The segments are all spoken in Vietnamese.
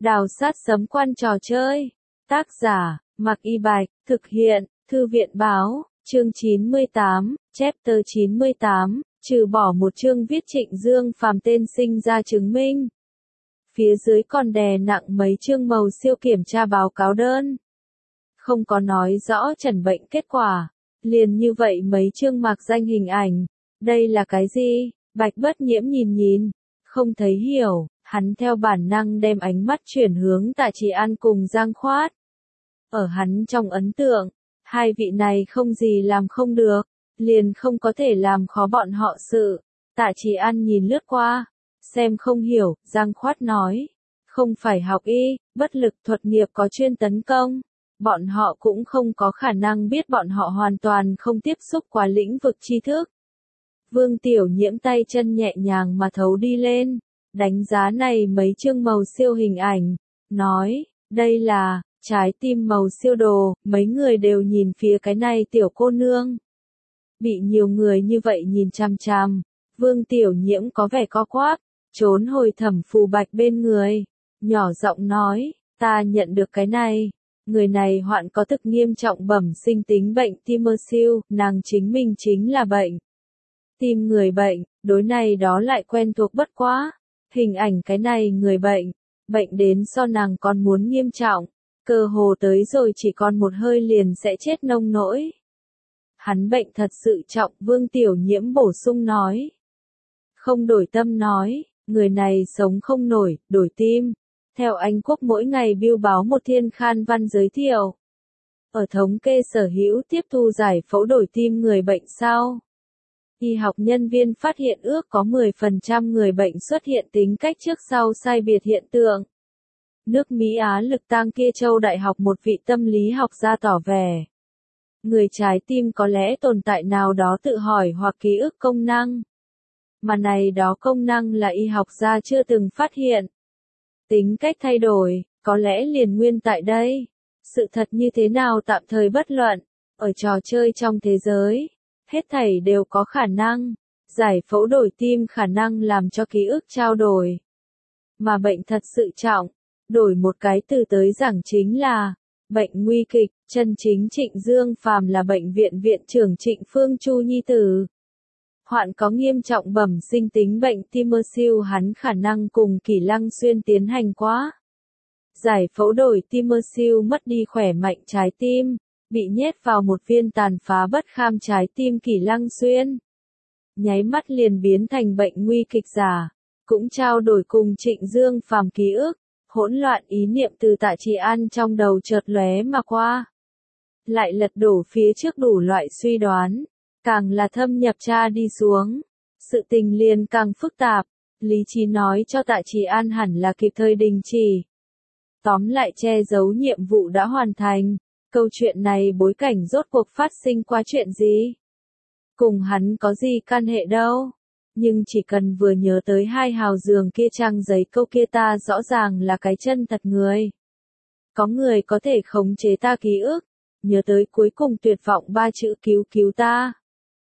Đào sát sấm quan trò chơi. Tác giả, Mạc Y Bạch, thực hiện, Thư viện báo, chương 98, chapter 98, trừ bỏ một chương viết Trịnh Dương Phàm tên sinh ra chứng minh. Phía dưới còn đè nặng mấy chương màu siêu kiểm tra báo cáo đơn. Không có nói rõ trần bệnh kết quả, liền như vậy mấy chương mạc danh hình ảnh. Đây là cái gì? Bạch Bất Nhiễm nhìn, không thấy hiểu, hắn theo bản năng đem ánh mắt chuyển hướng Tạ Trì An cùng Giang Khoát. Ở hắn trong ấn tượng, hai vị này không gì làm không được, liền không có thể làm khó bọn họ sự. Tạ Trì An nhìn lướt qua, xem không hiểu, Giang Khoát nói, không phải học y, bất lực thuật nghiệp có chuyên tấn công. Bọn họ cũng không có khả năng biết bọn họ hoàn toàn không tiếp xúc qua lĩnh vực tri thức. Vương Tiểu Nhiễm tay chân nhẹ nhàng mà thấu đi lên, đánh giá này mấy chương màu siêu hình ảnh, nói, đây là trái tim màu siêu đồ, mấy người đều nhìn phía cái này tiểu cô nương. Bị nhiều người như vậy nhìn chằm chằm, Vương Tiểu Nhiễm có vẻ co quắp, trốn hồi Thẩm Phù Bạch bên người, nhỏ giọng nói, ta nhận được cái này. Người này hoạn có thực nghiêm trọng bẩm sinh tính bệnh tim mơ siêu, nàng chính mình chính là bệnh tim người bệnh, đối này đó lại quen thuộc bất quá. Hình ảnh cái này người bệnh, bệnh đến so nàng còn muốn nghiêm trọng, cơ hồ tới rồi chỉ còn một hơi liền sẽ chết nông nỗi. Hắn bệnh thật sự trọng, Vương Tiểu Nhiễm bổ sung nói. Không đổi tâm nói, người này sống không nổi, đổi tim. Theo Anh Quốc mỗi ngày biêu báo một thiên khan văn giới thiệu. Ở thống kê sở hữu tiếp thu giải phẫu đổi tim người bệnh sau. Y học nhân viên phát hiện ước có 10% người bệnh xuất hiện tính cách trước sau sai biệt hiện tượng. Nước Mỹ Á lực tang kia châu đại học một vị tâm lý học gia tỏ vẻ. Người trái tim có lẽ tồn tại nào đó tự hỏi hoặc ký ức công năng. Mà này đó công năng là y học gia chưa từng phát hiện. Tính cách thay đổi, có lẽ liền nguyên tại đây. Sự thật như thế nào tạm thời bất luận, ở trò chơi trong thế giới, hết thảy đều có khả năng. Giải phẫu đổi tim khả năng làm cho ký ức trao đổi. Mà bệnh thật sự trọng, đổi một cái từ tới giảng chính là bệnh nguy kịch. Chân chính Trịnh Dương Phàm là bệnh viện viện trưởng Trịnh Phương Chu nhi tử. Hoạn có nghiêm trọng bẩm sinh tính bệnh tim mơ siêu, hắn khả năng cùng Kỷ Lăng Xuyên tiến hành quá. Giải phẫu đổi tim mơ siêu mất đi khỏe mạnh trái tim, bị nhét vào một viên tàn phá bất kham trái tim Kỷ Lăng Xuyên. Nháy mắt liền biến thành bệnh nguy kịch giả, cũng trao đổi cùng Trịnh Dương Phàm ký ức, hỗn loạn ý niệm từ Tạ Trì An trong đầu chợt lóe mà qua. Lại lật đổ phía trước đủ loại suy đoán. Càng là thâm nhập tra đi xuống, sự tình liền càng phức tạp, lý trí nói cho Tạ Trì An hẳn là kịp thời đình chỉ. Tóm lại che giấu nhiệm vụ đã hoàn thành, câu chuyện này bối cảnh rốt cuộc phát sinh qua chuyện gì? Cùng hắn có gì can hệ đâu? Nhưng chỉ cần vừa nhớ tới hai hào giường kia trang giấy câu kia ta rõ ràng là cái chân thật người. Có người có thể khống chế ta ký ức, nhớ tới cuối cùng tuyệt vọng ba chữ cứu cứu ta.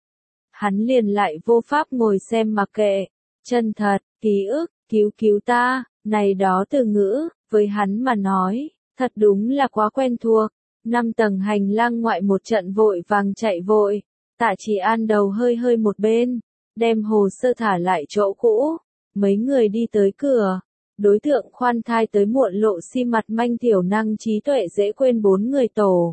Hắn liền lại vô pháp ngồi xem mặc kệ, chân thật, ký ức, cứu ta, này đó từ ngữ, với hắn mà nói, thật đúng là quá quen thuộc. 5 tầng hành lang ngoại một trận vội vàng chạy vội, Tạ Trì An đầu hơi một bên, đem hồ sơ thả lại chỗ cũ, mấy người đi tới cửa, đối tượng khoan thai tới muộn lộ xi mặt manh thiểu năng trí tuệ dễ quên 4 người tổ.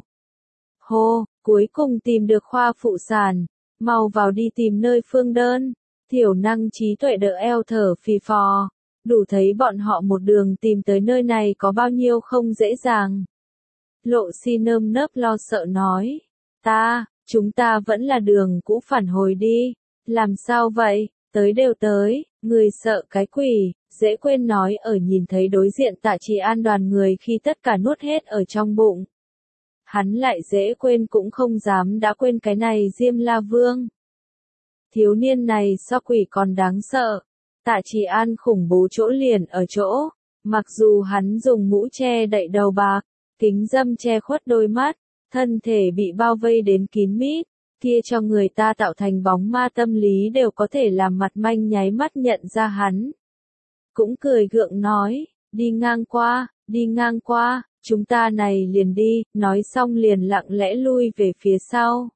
Hô, cuối cùng tìm được khoa phụ sản. Mau vào đi tìm nơi phương đơn. Thiểu năng trí tuệ đỡ eo thở phì phò. Đủ thấy bọn họ một đường tìm tới nơi này có bao nhiêu không dễ dàng. Lộ si nơm nớp lo sợ nói. Chúng ta vẫn là đường cũ phản hồi đi. Làm sao vậy? Tới đều tới. Người sợ cái quỷ. Dễ quên nói ở nhìn thấy đối diện Tạ Trì An đoàn người khi tất cả nuốt hết ở trong bụng. Hắn lại dễ quên cũng không dám đã quên cái này Diêm La Vương. Thiếu niên này so quỷ còn đáng sợ. Tạ Trì An khủng bố chỗ liền ở chỗ, mặc dù hắn dùng mũ che đậy đầu bạc, kính dâm che khuất đôi mắt, thân thể bị bao vây đến kín mít, kia cho người ta tạo thành bóng ma tâm lý đều có thể làm mặt manh nháy mắt nhận ra hắn. Cũng cười gượng nói, đi ngang qua, đi ngang qua, chúng ta này liền đi, nói xong liền lặng lẽ lui về phía sau.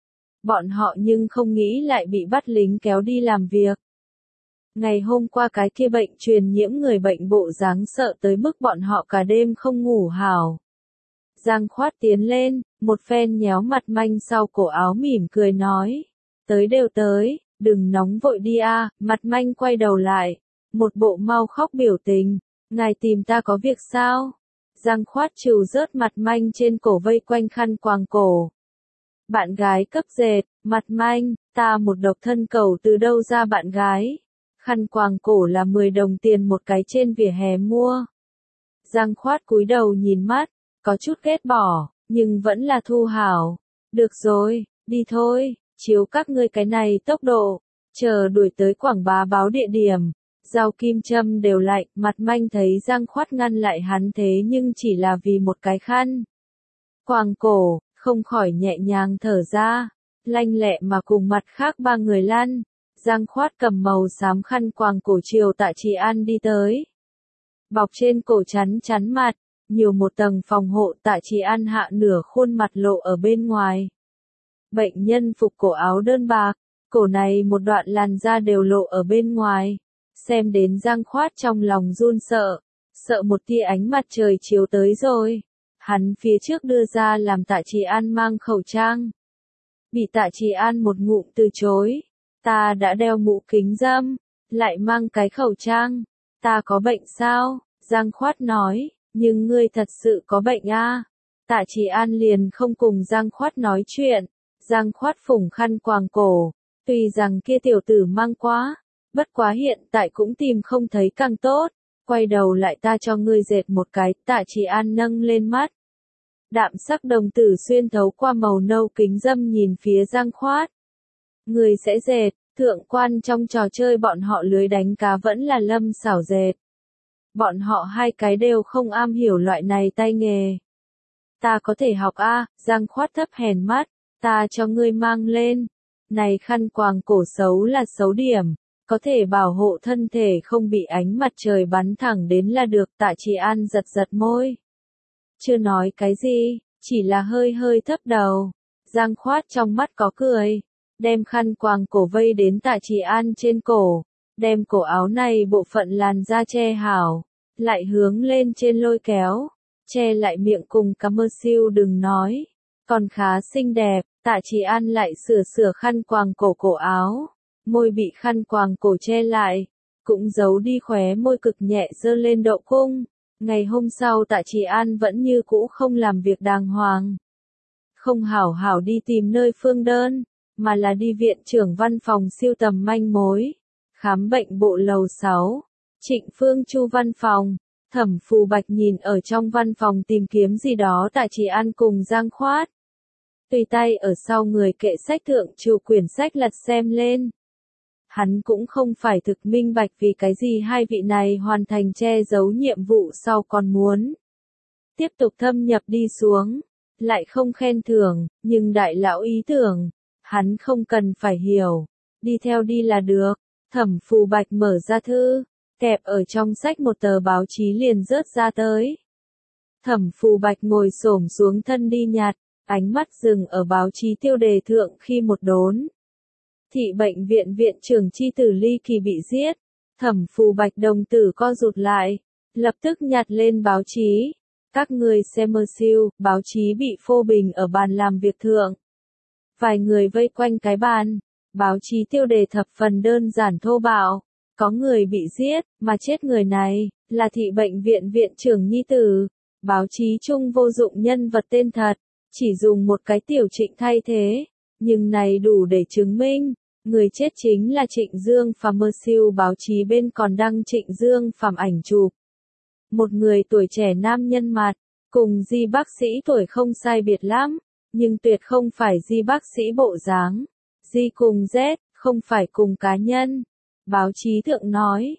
Bọn họ nhưng không nghĩ lại bị bắt lính kéo đi làm việc. Ngày hôm qua cái kia bệnh truyền nhiễm người bệnh bộ dáng sợ tới mức bọn họ cả đêm không ngủ hảo. Giang Khoát tiến lên, một phen nhéo mặt Manh sau cổ áo mỉm cười nói. Tới đều tới, đừng nóng vội đi a. Mặt Manh quay đầu lại, một bộ mau khóc biểu tình. Ngài tìm ta có việc sao? Giang Khoát trừ rớt mặt Manh trên cổ vây quanh khăn quàng cổ. Bạn gái cấp dệt, mặt Manh, ta một độc thân cầu từ đâu ra bạn gái? Khăn quàng cổ là 10 đồng tiền một cái trên vỉa hè mua. Giang Khoát cúi đầu nhìn mắt, có chút ghét bỏ, nhưng vẫn là thu hảo. Được rồi, đi thôi, chiếu các ngươi cái này tốc độ, chờ đuổi tới quảng bá báo địa điểm. Dao kim châm đều lạnh, mặt Manh thấy Giang Khoát ngăn lại hắn thế nhưng chỉ là vì một cái khăn quàng cổ, không khỏi nhẹ nhàng thở ra, lanh lẹ mà cùng mặt khác ba người lăn. Giang Khoát cầm màu xám khăn quàng cổ chiều Tạ Trì An đi tới. Bọc trên cổ chắn chắn mặt, nhiều một tầng phòng hộ. Tạ Trì An hạ nửa khuôn mặt lộ ở bên ngoài. Bệnh nhân phục cổ áo đơn bạc, cổ này một đoạn làn da đều lộ ở bên ngoài. Xem đến Giang Khoát trong lòng run sợ, sợ một tia ánh mặt trời chiếu tới rồi. Hắn phía trước đưa ra làm Tạ Trì An mang khẩu trang. Bị Tạ Trì An một ngụm từ chối. Ta đã đeo mũ kính râm, lại mang cái khẩu trang. Ta có bệnh sao? Giang Khoát nói, nhưng ngươi thật sự có bệnh a? Tạ Trì An liền không cùng Giang Khoát nói chuyện. Giang Khoát phủng khăn quàng cổ, tuy rằng kia tiểu tử mang quá, bất quá hiện tại cũng tìm không thấy càng tốt. Quay đầu lại ta cho ngươi dệt một cái. Tạ Trì An nâng lên mắt. Đạm sắc đồng tử xuyên thấu qua màu nâu kính râm nhìn phía Giang Khoát. Người sẽ dệt, thượng quan trong trò chơi bọn họ lưới đánh cá vẫn là Lâm xảo dệt. Bọn họ hai cái đều không am hiểu loại này tay nghề. Ta có thể học a. Giang Khoát thấp hèn mắt, ta cho ngươi mang lên. Này khăn quàng cổ xấu là xấu điểm, có thể bảo hộ thân thể không bị ánh mặt trời bắn thẳng đến là được. Tạ Trì An giật giật môi. Chưa nói cái gì, chỉ là hơi hơi thấp đầu. Giang Khoát trong mắt có cười, đem khăn quàng cổ vây đến Tạ Trì An trên cổ, đem cổ áo này bộ phận làn da che hảo, lại hướng lên trên lôi kéo, che lại miệng cùng cắm mơ siêu đừng nói, còn khá xinh đẹp. Tạ Trì An lại sửa sửa khăn quàng cổ cổ áo, môi bị khăn quàng cổ che lại, cũng giấu đi khóe môi cực nhẹ dơ lên độ cung. Ngày hôm sau Tạ Trì An vẫn như cũ không làm việc đàng hoàng. Không hảo hảo đi tìm nơi phương đơn, mà là đi viện trưởng văn phòng siêu tầm manh mối. Khám bệnh bộ lầu 6, Trịnh Phương Chu văn phòng. Thẩm Phù Bạch nhìn ở trong văn phòng tìm kiếm gì đó. Tạ Trì An cùng Giang Khoát tùy tay ở sau người kệ sách thượng chịu quyển sách lật xem lên. Hắn cũng không phải thực minh bạch vì cái gì hai vị này hoàn thành che giấu nhiệm vụ sau còn muốn tiếp tục thâm nhập đi xuống, lại không khen thưởng, nhưng đại lão ý tưởng, hắn không cần phải hiểu, đi theo đi là được. Thẩm Phù Bạch mở ra thư, kẹp ở trong sách một tờ báo chí liền rớt ra tới. Thẩm Phù Bạch ngồi xổm xuống thân đi nhặt, ánh mắt dừng ở báo chí tiêu đề thượng khi một đốn. Thị bệnh viện viện trưởng Chi Tử ly kỳ bị giết. Thẩm Phù Bạch đồng tử co rụt lại, lập tức nhặt lên báo chí. Các người xem mơ siêu, báo chí bị phô bình ở bàn làm việc thượng. Vài người vây quanh cái bàn, báo chí tiêu đề thập phần đơn giản thô bạo. Có người bị giết, mà chết người này, là thị bệnh viện viện trưởng nhi tử. Báo chí chung vô dụng nhân vật tên thật, chỉ dùng một cái tiểu Trịnh thay thế. Nhưng này đủ để chứng minh, người chết chính là Trịnh Dương Phàm. Mơ siêu báo chí bên còn đăng Trịnh Dương Phàm ảnh chụp. Một người tuổi trẻ nam nhân mặt, cùng Di bác sĩ tuổi không sai biệt lắm, nhưng tuyệt không phải Di bác sĩ bộ dáng. Di cùng Z, không phải cùng cá nhân. Báo chí thượng nói,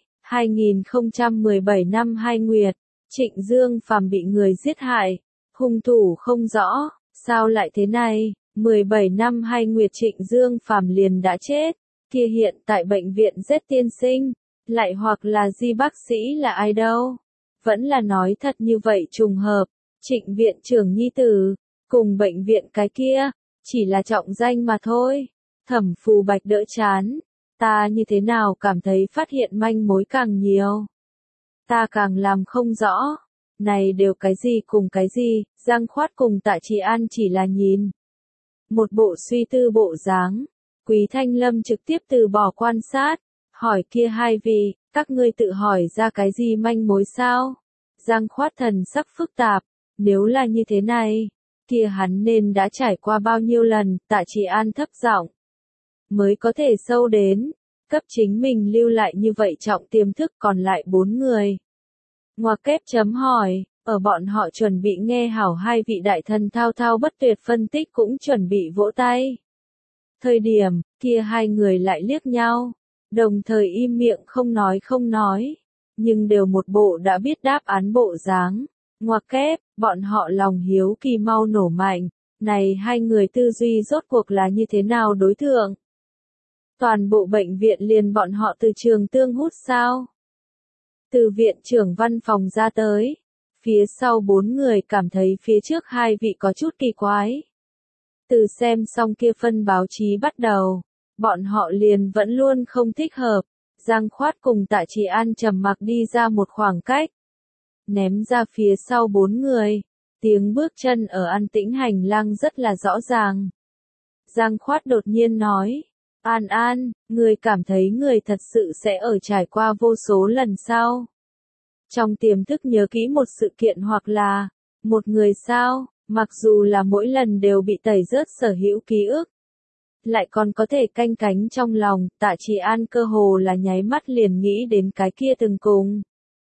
2017 năm 2 Nguyệt, Trịnh Dương Phàm bị người giết hại, hung thủ không rõ, sao lại thế này? 17 năm 2 Nguyệt Trịnh Dương Phàm liền đã chết, kia hiện tại bệnh viện Z tiên sinh, lại hoặc là Di bác sĩ là ai đâu? Vẫn là nói thật như vậy trùng hợp, Trịnh viện trưởng nhi tử, cùng bệnh viện cái kia, chỉ là trọng danh mà thôi. Thẩm Phù Bạch đỡ chán, ta như thế nào cảm thấy phát hiện manh mối càng nhiều. Ta càng làm không rõ, này đều cái gì cùng cái gì, Giang Khoát cùng Tạ Trì An chỉ là nhìn. Một bộ suy tư bộ dáng, Quý Thanh Lâm trực tiếp từ bỏ quan sát, hỏi kia hai vị, các ngươi tự hỏi ra cái gì manh mối sao? Giang Khoát thần sắc phức tạp, nếu là như thế này, kia hắn nên đã trải qua bao nhiêu lần, Tạ Trì An thấp giọng, mới có thể sâu đến, cấp chính mình lưu lại như vậy trọng tiềm thức còn lại 4 người. Ngoặc kép chấm hỏi, ở bọn họ chuẩn bị nghe hảo hai vị đại thần thao thao bất tuyệt phân tích cũng chuẩn bị vỗ tay. Thời điểm, kia hai người lại liếc nhau, đồng thời im miệng không nói, nhưng đều một bộ đã biết đáp án bộ dáng. Ngoặc kép, bọn họ lòng hiếu kỳ mau nổ mạnh, này hai người tư duy rốt cuộc là như thế nào đối tượng? Toàn bộ bệnh viện liền bọn họ từ trường tương hút sao? Từ viện trưởng văn phòng ra tới, phía sau 4 người cảm thấy phía trước hai vị có chút kỳ quái. Từ xem xong kia phân báo chí bắt đầu, bọn họ liền vẫn luôn không thích hợp. Giang Khoát cùng Tạ Trì An trầm mặc đi ra một khoảng cách, ném ra phía sau 4 người, tiếng bước chân ở an tĩnh hành lang rất là rõ ràng. Giang Khoát đột nhiên nói, An An, người cảm thấy người thật sự sẽ ở trải qua vô số lần sau. Trong tiềm thức nhớ kỹ một sự kiện hoặc là, một người sao, mặc dù là mỗi lần đều bị tẩy rớt sở hữu ký ức. Lại còn có thể canh cánh trong lòng, Tạ Trì An cơ hồ là nháy mắt liền nghĩ đến cái kia từng cùng.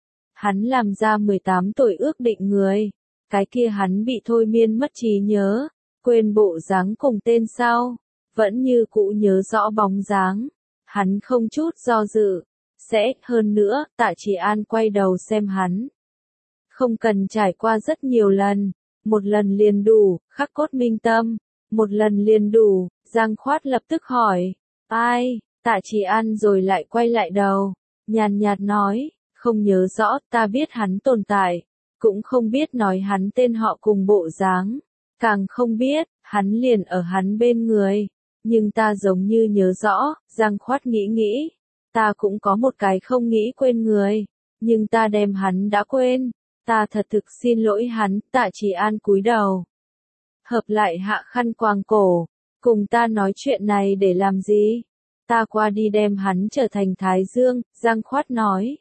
Hắn làm ra 18 tuổi ước định người, cái kia hắn bị thôi miên mất trí nhớ, quên bộ dáng cùng tên sau, vẫn như cũ nhớ rõ bóng dáng. Hắn không chút do dự, sẽ, hơn nữa, Tạ Trì An quay đầu xem hắn. Không cần trải qua rất nhiều lần, một lần liền đủ, khắc cốt minh tâm, một lần liền đủ. Giang Khoát lập tức hỏi, ai? Tạ Trì An rồi lại quay lại đầu, nhàn nhạt nói, không nhớ rõ, ta biết hắn tồn tại, cũng không biết nói hắn tên họ cùng bộ dáng, càng không biết, hắn liền ở hắn bên người, nhưng ta giống như nhớ rõ. Giang Khoát nghĩ, ta cũng có một cái không nghĩ quên người, nhưng ta đem hắn đã quên, ta thật thực xin lỗi hắn. Tạ Trì An cúi đầu, hợp lại hạ khăn quàng cổ, cùng ta nói chuyện này để làm gì? Ta qua đi đem hắn trở thành Thái Dương. Giang Khoát nói,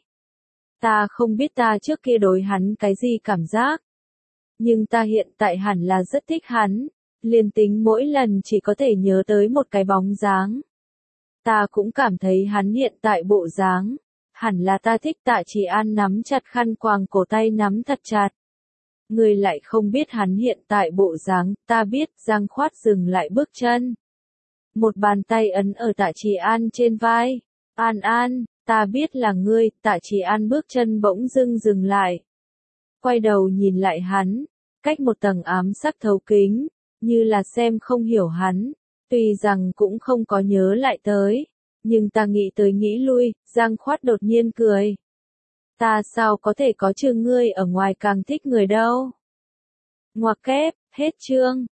ta không biết ta trước kia đối hắn cái gì cảm giác, nhưng ta hiện tại hẳn là rất thích hắn, liền tính mỗi lần chỉ có thể nhớ tới một cái bóng dáng. Ta cũng cảm thấy hắn hiện tại bộ dáng, hẳn là ta thích. Tạ Trì An nắm chặt khăn quàng cổ, tay nắm thật chặt. Người lại không biết hắn hiện tại bộ dáng, ta biết. Giang Khoát dừng lại bước chân. Một bàn tay ấn ở Tạ Trì An trên vai. An An, ta biết là ngươi. Tạ Trì An bước chân bỗng dưng dừng lại. Quay đầu nhìn lại hắn, cách một tầng ám sắc thấu kính, như là xem không hiểu hắn. Tuy rằng cũng không có nhớ lại tới, nhưng ta nghĩ tới nghĩ lui. Giang Khoát đột nhiên cười. Ta sao có thể có chừng ngươi ở ngoài càng thích người đâu. Ngoặc kép, hết chương.